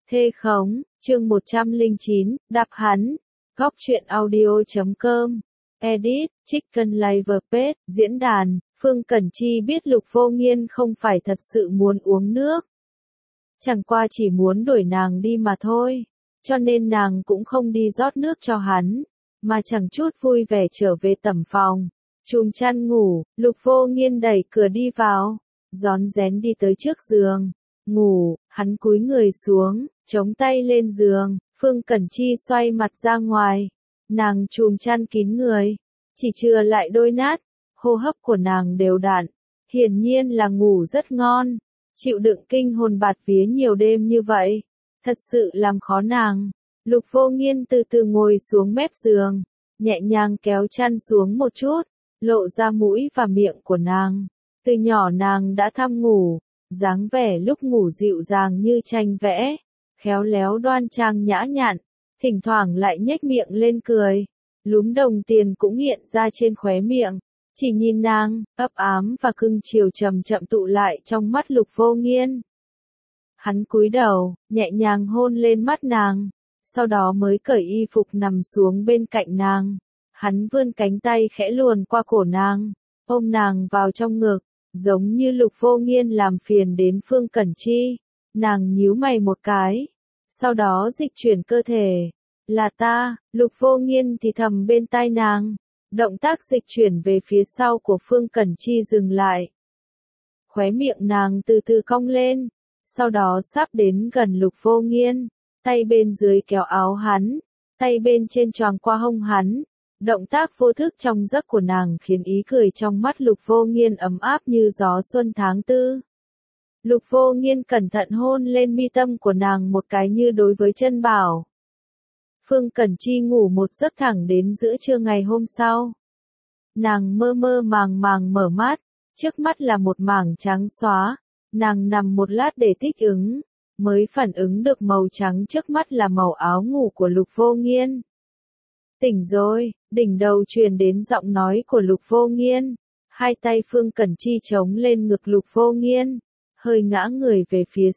Thê khống, chương 109, đạp hắn. Góc truyện audio.com. Edit, Chicken Live Page, diễn đàn, Phương Cẩn Chi biết Lục Vô Nghiên không phải thật sự muốn uống nước. Chẳng qua chỉ muốn đuổi nàng đi mà thôi, cho nên nàng cũng không đi rót nước cho hắn, mà chẳng chút vui vẻ trở về tẩm phòng. Chùm chăn ngủ, Lục Vô Nghiên đẩy cửa đi vào, rón rén đi tới trước giường. Ngủ, hắn cúi người xuống, chống tay lên giường, Phương Cẩn Chi xoay mặt ra ngoài. Nàng chùm chăn kín người, chỉ chừa lại đôi nát, hô hấp của nàng đều đặn, hiển nhiên là ngủ rất ngon. Chịu đựng kinh hồn bạt vía nhiều đêm như vậy, thật sự làm khó nàng. Lục Vô Nghiên từ từ ngồi xuống mép giường, nhẹ nhàng kéo chăn xuống một chút, lộ ra mũi và miệng của nàng. Từ nhỏ nàng đã thăm ngủ, dáng vẻ lúc ngủ dịu dàng như tranh vẽ, khéo léo đoan trang nhã nhặn, thỉnh thoảng lại nhếch miệng lên cười, lúm đồng tiền cũng hiện ra trên khóe miệng. Chỉ nhìn nàng, ấp ám và cưng chiều chậm chậm tụ lại trong mắt Lục Vô Nghiên. Hắn cúi đầu, nhẹ nhàng hôn lên mắt nàng, sau đó mới cởi y phục nằm xuống bên cạnh nàng. Hắn vươn cánh tay khẽ luồn qua cổ nàng, ôm nàng vào trong ngực, giống như Lục Vô Nghiên làm phiền đến Phương Cẩn Chi. Nàng nhíu mày một cái, sau đó dịch chuyển cơ thể. Là ta, Lục Vô Nghiên thì thầm bên tai nàng. Động tác dịch chuyển về phía sau của Phương Cẩn Chi dừng lại. Khóe miệng nàng từ từ cong lên, sau đó sắp đến gần Lục Vô Nghiên, tay bên dưới kéo áo hắn, tay bên trên choàng qua hông hắn. Động tác vô thức trong giấc của nàng khiến ý cười trong mắt Lục Vô Nghiên ấm áp như gió xuân tháng tư. Lục Vô Nghiên cẩn thận hôn lên mi tâm của nàng một cái như đối với chân bảo. Phương Cẩn Chi ngủ một giấc thẳng đến giữa trưa ngày hôm sau. Nàng mơ mơ màng màng mở mắt, trước mắt là một mảng trắng xóa. Nàng nằm một lát để thích ứng, mới phản ứng được màu trắng trước mắt là màu áo ngủ của Lục Vô Nghiên. Tỉnh rồi, đỉnh đầu truyền đến giọng nói của Lục Vô Nghiên. Hai tay Phương Cẩn Chi chống lên ngực Lục Vô Nghiên, hơi ngã người về phía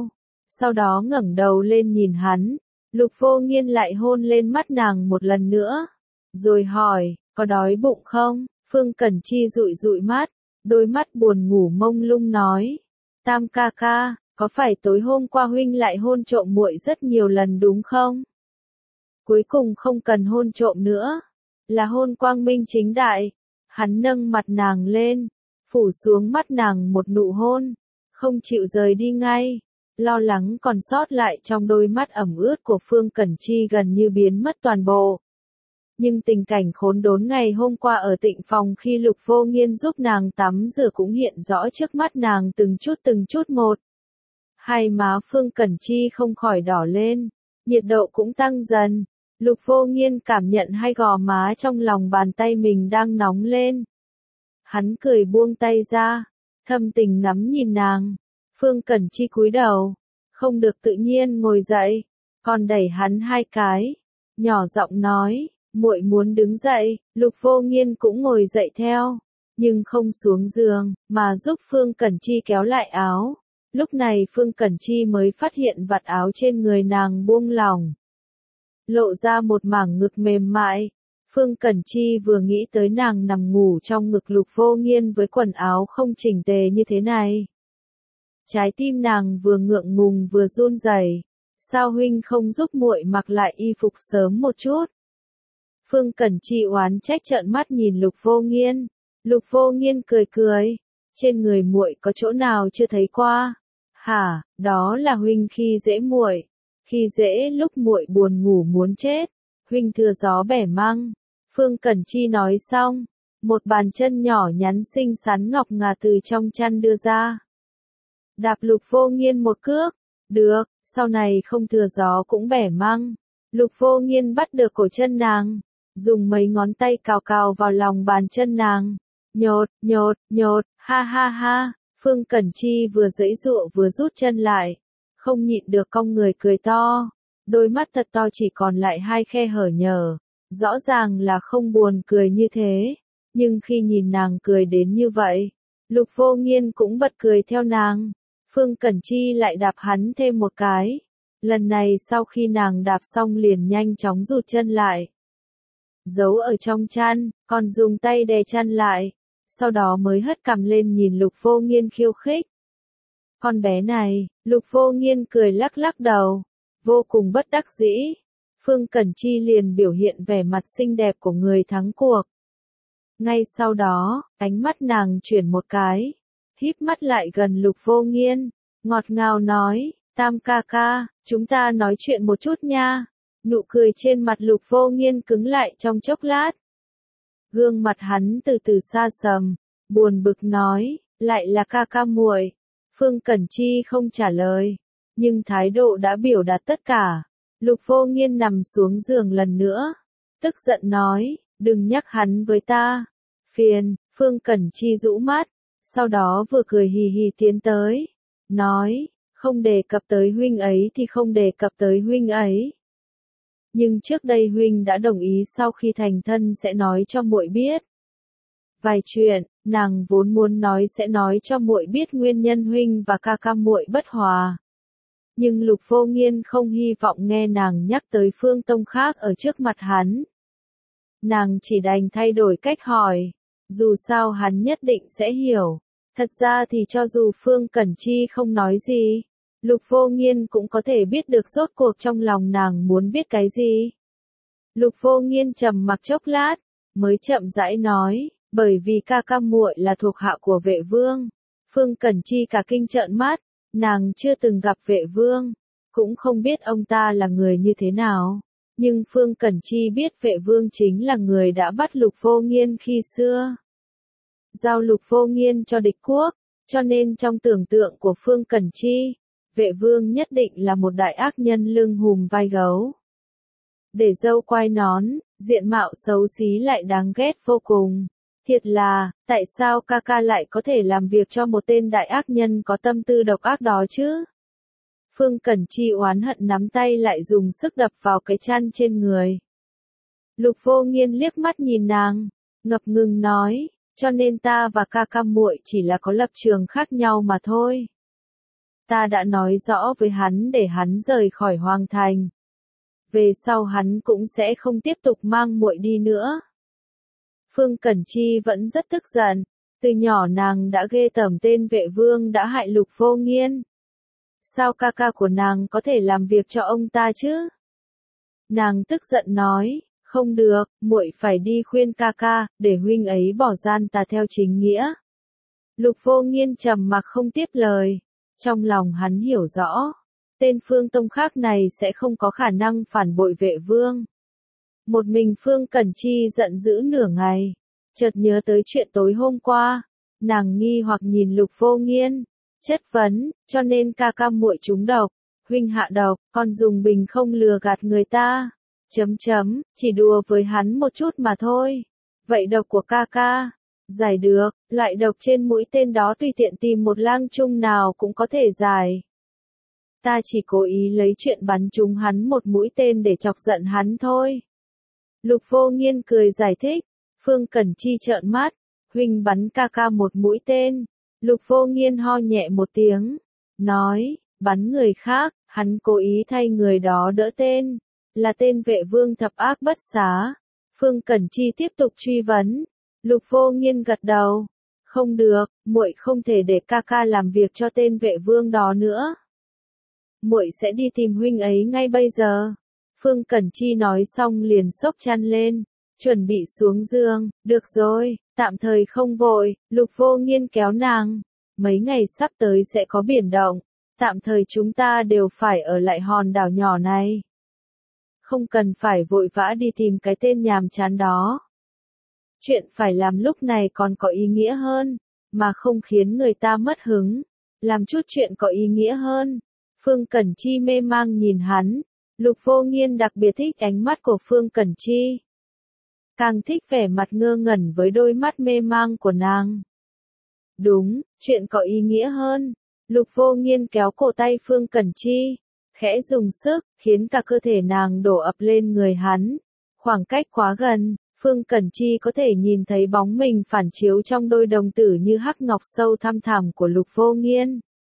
sau đó ngẩng đầu lên nhìn hắn. Lục Vô Nghiên lại hôn lên mắt nàng một lần nữa, rồi hỏi, có đói bụng không? Phương Cẩn Chi dụi dụi mắt, đôi mắt buồn ngủ mông lung nói, Tam ca ca, có phải tối hôm qua huynh lại hôn trộm muội rất nhiều lần đúng không? Cuối cùng không cần hôn trộm nữa, là hôn quang minh chính đại. Hắn nâng mặt nàng lên, phủ xuống mắt nàng một nụ hôn, không chịu rời đi ngay. Lo lắng còn sót lại trong đôi mắt ẩm ướt của Phương Cẩn Chi gần như biến mất toàn bộ. Nhưng tình cảnh khốn đốn ngày hôm qua ở Tịnh phòng khi Lục Vô Nghiên giúp nàng tắm rửa cũng hiện rõ trước mắt nàng từng chút một. Hai má Phương Cẩn Chi không khỏi đỏ lên, nhiệt độ cũng tăng dần. Lục Vô Nghiên cảm nhận hai gò má trong lòng bàn tay mình đang nóng lên. Hắn cười buông tay ra, thâm tình ngắm nhìn nàng. Phương Cẩn Chi cúi đầu, không được tự nhiên ngồi dậy, còn đẩy hắn hai cái, nhỏ giọng nói, muội muốn đứng dậy. Lục Vô Nghiên cũng ngồi dậy theo, nhưng không xuống giường, mà giúp Phương Cẩn Chi kéo lại áo. Lúc này Phương Cẩn Chi mới phát hiện vạt áo trên người nàng buông lỏng, lộ ra một mảng ngực mềm mại. Phương Cẩn Chi vừa nghĩ tới nàng nằm ngủ trong ngực Lục Vô Nghiên với quần áo không chỉnh tề như thế này, trái tim nàng vừa ngượng ngùng vừa run rẩy. Sao huynh không giúp muội mặc lại y phục sớm một chút? Phương Cẩn Chi oán trách trợn mắt nhìn Lục Vô Nghiên. Lục Vô Nghiên cười cười, trên người muội có chỗ nào chưa thấy qua? Hả, đó là huynh khi dễ muội, khi dễ lúc muội buồn ngủ muốn chết, huynh thừa gió bẻ măng. Phương Cẩn Chi nói xong, một bàn chân nhỏ nhắn xinh xắn ngọc ngà từ trong chăn đưa ra. Đạp Lục Vô Nghiên một cước, được, sau này không thừa gió cũng bẻ măng. Lục Vô Nghiên bắt được cổ chân nàng, dùng mấy ngón tay cào cào vào lòng bàn chân nàng. Nhột, ha ha ha. Phương Cẩn Chi vừa giãy giụa vừa rút chân lại, không nhịn được cong người cười to. Đôi mắt thật to chỉ còn lại hai khe hở nhờ, rõ ràng là không buồn cười như thế, nhưng khi nhìn nàng cười đến như vậy, Lục Vô Nghiên cũng bật cười theo nàng. Phương Cẩn Chi lại đạp hắn thêm một cái, Lần này sau khi nàng đạp xong liền nhanh chóng rụt chân lại. Giấu ở trong chăn, còn dùng tay đè chăn lại. Sau đó mới hất cằm lên nhìn Lục Vô Nghiên khiêu khích. Con bé này, Lục Vô Nghiên cười lắc lắc đầu. Vô cùng bất đắc dĩ. Phương Cẩn Chi liền biểu hiện vẻ mặt xinh đẹp của người thắng cuộc. Ngay sau đó, ánh mắt nàng chuyển một cái. Híp mắt lại gần Lục Vô Nghiên. Ngọt ngào nói, Tam ca ca, chúng ta nói chuyện một chút nha. Nụ cười trên mặt Lục Vô Nghiên cứng lại trong chốc lát. Gương mặt hắn từ từ xa sầm, buồn bực nói, lại là ca ca muội. Phương Cẩn Chi không trả lời, nhưng thái độ đã biểu đạt tất cả. Lục Vô Nghiên nằm xuống giường lần nữa, tức giận nói, đừng nhắc hắn với ta. Phiền, Phương Cẩn Chi rũ mắt, sau đó vừa cười hì hì tiến tới, nói, không đề cập tới huynh ấy thì không đề cập tới huynh ấy. Nhưng trước đây huynh đã đồng ý sau khi thành thân sẽ nói cho muội biết. Vài chuyện, nàng vốn muốn nói sẽ nói cho muội biết nguyên nhân huynh và ca ca muội bất hòa. Nhưng Lục Vô Nghiên không hy vọng nghe nàng nhắc tới Phương Tông khác ở trước mặt hắn. Nàng chỉ đành thay đổi cách hỏi, dù sao hắn nhất định sẽ hiểu. Thật ra thì cho dù Phương Cẩn Chi không nói gì, Lục Vô Nghiên cũng có thể biết được rốt cuộc trong lòng nàng muốn biết cái gì. Lục Vô Nghiên trầm mặc chốc lát, mới chậm rãi nói, bởi vì ca ca muội là thuộc hạ của Vệ Vương. Phương Cẩn Chi cả kinh trợn mắt, nàng chưa từng gặp Vệ Vương, cũng không biết ông ta là người như thế nào. Nhưng Phương Cẩn Chi biết Vệ Vương chính là người đã bắt Lục Vô Nghiên khi xưa. Giao Lục Vô Nghiên cho địch quốc, cho nên trong tưởng tượng của Phương Cẩn Chi, Vệ Vương nhất định là một đại ác nhân lưng hùm vai gấu. Để râu quai nón, diện mạo xấu xí lại đáng ghét vô cùng. Thiệt là, tại sao ca ca lại có thể làm việc cho một tên đại ác nhân có tâm tư độc ác đó chứ? Phương Cẩn Chi oán hận nắm tay lại dùng sức đập vào cái chăn trên người. Lục Vô Nghiên liếc mắt nhìn nàng, ngập ngừng nói, cho nên ta và ca ca muội chỉ là có lập trường khác nhau mà thôi. Ta đã nói rõ với hắn để hắn rời khỏi Hoàng Thành. Về sau hắn cũng sẽ không tiếp tục mang muội đi nữa. Phương Cẩn Chi vẫn rất tức giận, từ nhỏ nàng đã ghê tởm tên Vệ Vương đã hại Lục Vô Nghiên. Sao ca ca của nàng có thể làm việc cho ông ta chứ? Nàng tức giận nói, không được, muội phải đi khuyên ca ca, để huynh ấy bỏ gian tà theo chính nghĩa. Lục Vô Nghiên trầm mặc không tiếp lời, trong lòng hắn hiểu rõ, tên Phương Tông khác này sẽ không có khả năng phản bội Vệ Vương. Một mình Phương Cẩn Chi giận dữ nửa ngày, chợt nhớ tới chuyện tối hôm qua, nàng nghi hoặc nhìn Lục Vô Nghiên, chất vấn, cho nên ca ca muội trúng độc, huynh hạ độc, còn dùng bình không lừa gạt người ta. Chỉ đùa với hắn một chút mà thôi. Vậy độc của ca ca, giải được, loại độc trên mũi tên đó tùy tiện tìm một lang trung nào cũng có thể giải. Ta chỉ cố ý lấy chuyện bắn trúng hắn một mũi tên để chọc giận hắn thôi. Lục Vô Nghiên cười giải thích, Phương Cẩn Chi trợn mắt, huynh bắn ca ca một mũi tên. Lục Vô Nghiên ho nhẹ một tiếng, nói, bắn người khác, hắn cố ý thay người đó đỡ tên, là tên Vệ Vương thập ác bất xá. Phương Cẩn Chi tiếp tục truy vấn, Lục Vô Nghiên gật đầu, không được, muội không thể để ca ca làm việc cho tên Vệ Vương đó nữa. Muội sẽ đi tìm huynh ấy ngay bây giờ. Phương Cẩn Chi nói xong liền xốc chăn lên, chuẩn bị xuống giường, được rồi, tạm thời không vội. Lục Vô Nghiên kéo nàng, mấy ngày sắp tới sẽ có biển động, tạm thời chúng ta đều phải ở lại hòn đảo nhỏ này. Không cần phải vội vã đi tìm cái tên nhàm chán đó. Chuyện phải làm lúc này còn có ý nghĩa hơn, mà không khiến người ta mất hứng. Làm chút chuyện có ý nghĩa hơn. Phương Cẩn Chi mê mang nhìn hắn. Lục Vô Nghiên đặc biệt thích ánh mắt của Phương Cẩn Chi. Càng thích vẻ mặt ngơ ngẩn với đôi mắt mê mang của nàng. Đúng, chuyện có ý nghĩa hơn. Lục Vô Nghiên kéo cổ tay Phương Cẩn Chi, khẽ dùng sức, khiến cả cơ thể nàng đổ ập lên người hắn. Khoảng cách quá gần, Phương Cẩn Chi có thể nhìn thấy bóng mình phản chiếu trong đôi đồng tử như hắc ngọc sâu thăm thẳm của Lục Vô Nghiên.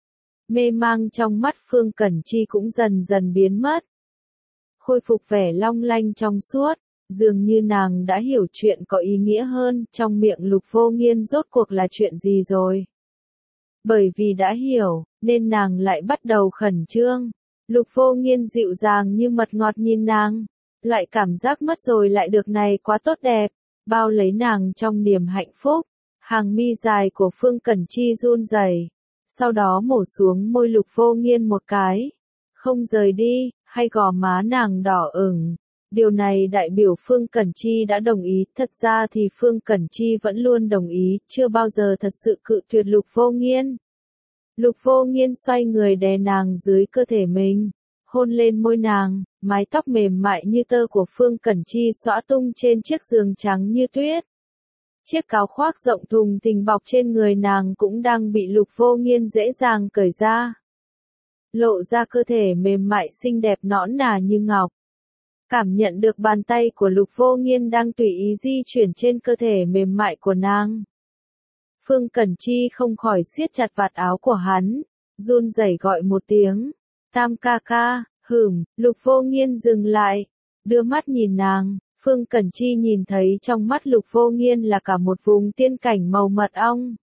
Mê mang trong mắt Phương Cẩn Chi cũng dần dần biến mất. Khôi phục vẻ long lanh trong suốt, dường như nàng đã hiểu chuyện có ý nghĩa hơn, trong miệng Lục Vô Nghiên rốt cuộc là chuyện gì rồi. Bởi vì đã hiểu, nên nàng lại bắt đầu khẩn trương. Lục Vô Nghiên dịu dàng như mật ngọt nhìn nàng. Loại cảm giác mất rồi lại được này quá tốt đẹp, bao lấy nàng trong niềm hạnh phúc. Hàng mi dài của Phương Cẩn Chi run rẩy, sau đó mổ xuống môi Lục Vô Nghiên một cái. Không rời đi, hay gò má nàng đỏ ửng. Điều này đại biểu Phương Cẩn Chi đã đồng ý, thật ra thì Phương Cẩn Chi vẫn luôn đồng ý, chưa bao giờ thật sự cự tuyệt Lục Vô Nghiên. Lục Vô Nghiên xoay người đè nàng dưới cơ thể mình, hôn lên môi nàng, mái tóc mềm mại như tơ của Phương Cẩn Chi xõa tung trên chiếc giường trắng như tuyết. Chiếc áo khoác rộng thùng thình bọc trên người nàng cũng đang bị Lục Vô Nghiên dễ dàng cởi ra. Lộ ra cơ thể mềm mại xinh đẹp nõn nà như ngọc. Cảm nhận được bàn tay của Lục Vô Nghiên đang tùy ý di chuyển trên cơ thể mềm mại của nàng. Phương Cẩn Chi không khỏi siết chặt vạt áo của hắn, run rẩy gọi một tiếng. Tam ca ca, Lục Vô Nghiên dừng lại, đưa mắt nhìn nàng. Phương Cẩn Chi nhìn thấy trong mắt Lục Vô Nghiên là cả một vùng tiên cảnh màu mật ong.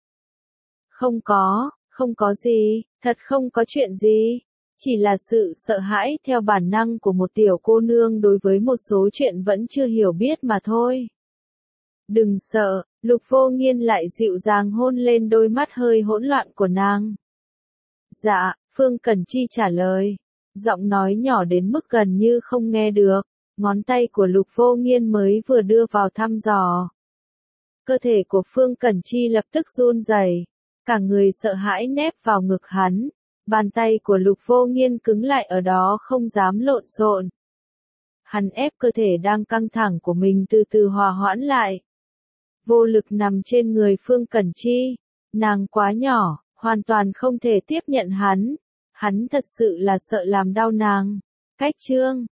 Không có gì, thật không có chuyện gì. Chỉ là sự sợ hãi theo bản năng của một tiểu cô nương đối với một số chuyện vẫn chưa hiểu biết mà thôi. Đừng sợ, Lục Vô Nghiên lại dịu dàng hôn lên đôi mắt hơi hỗn loạn của nàng. Dạ, Phương Cẩn Chi trả lời. Giọng nói nhỏ đến mức gần như không nghe được. Ngón tay của Lục Vô Nghiên mới vừa đưa vào thăm dò. Cơ thể của Phương Cẩn Chi lập tức run rẩy, cả người sợ hãi nép vào ngực hắn. Bàn tay của Lục Vô Nghiên cứng lại ở đó không dám lộn xộn. Hắn ép cơ thể đang căng thẳng của mình từ từ hòa hoãn lại. Vô lực nằm trên người Phương Cẩn Chi. Nàng quá nhỏ, hoàn toàn không thể tiếp nhận hắn. Hắn thật sự là sợ làm đau nàng. Cách chương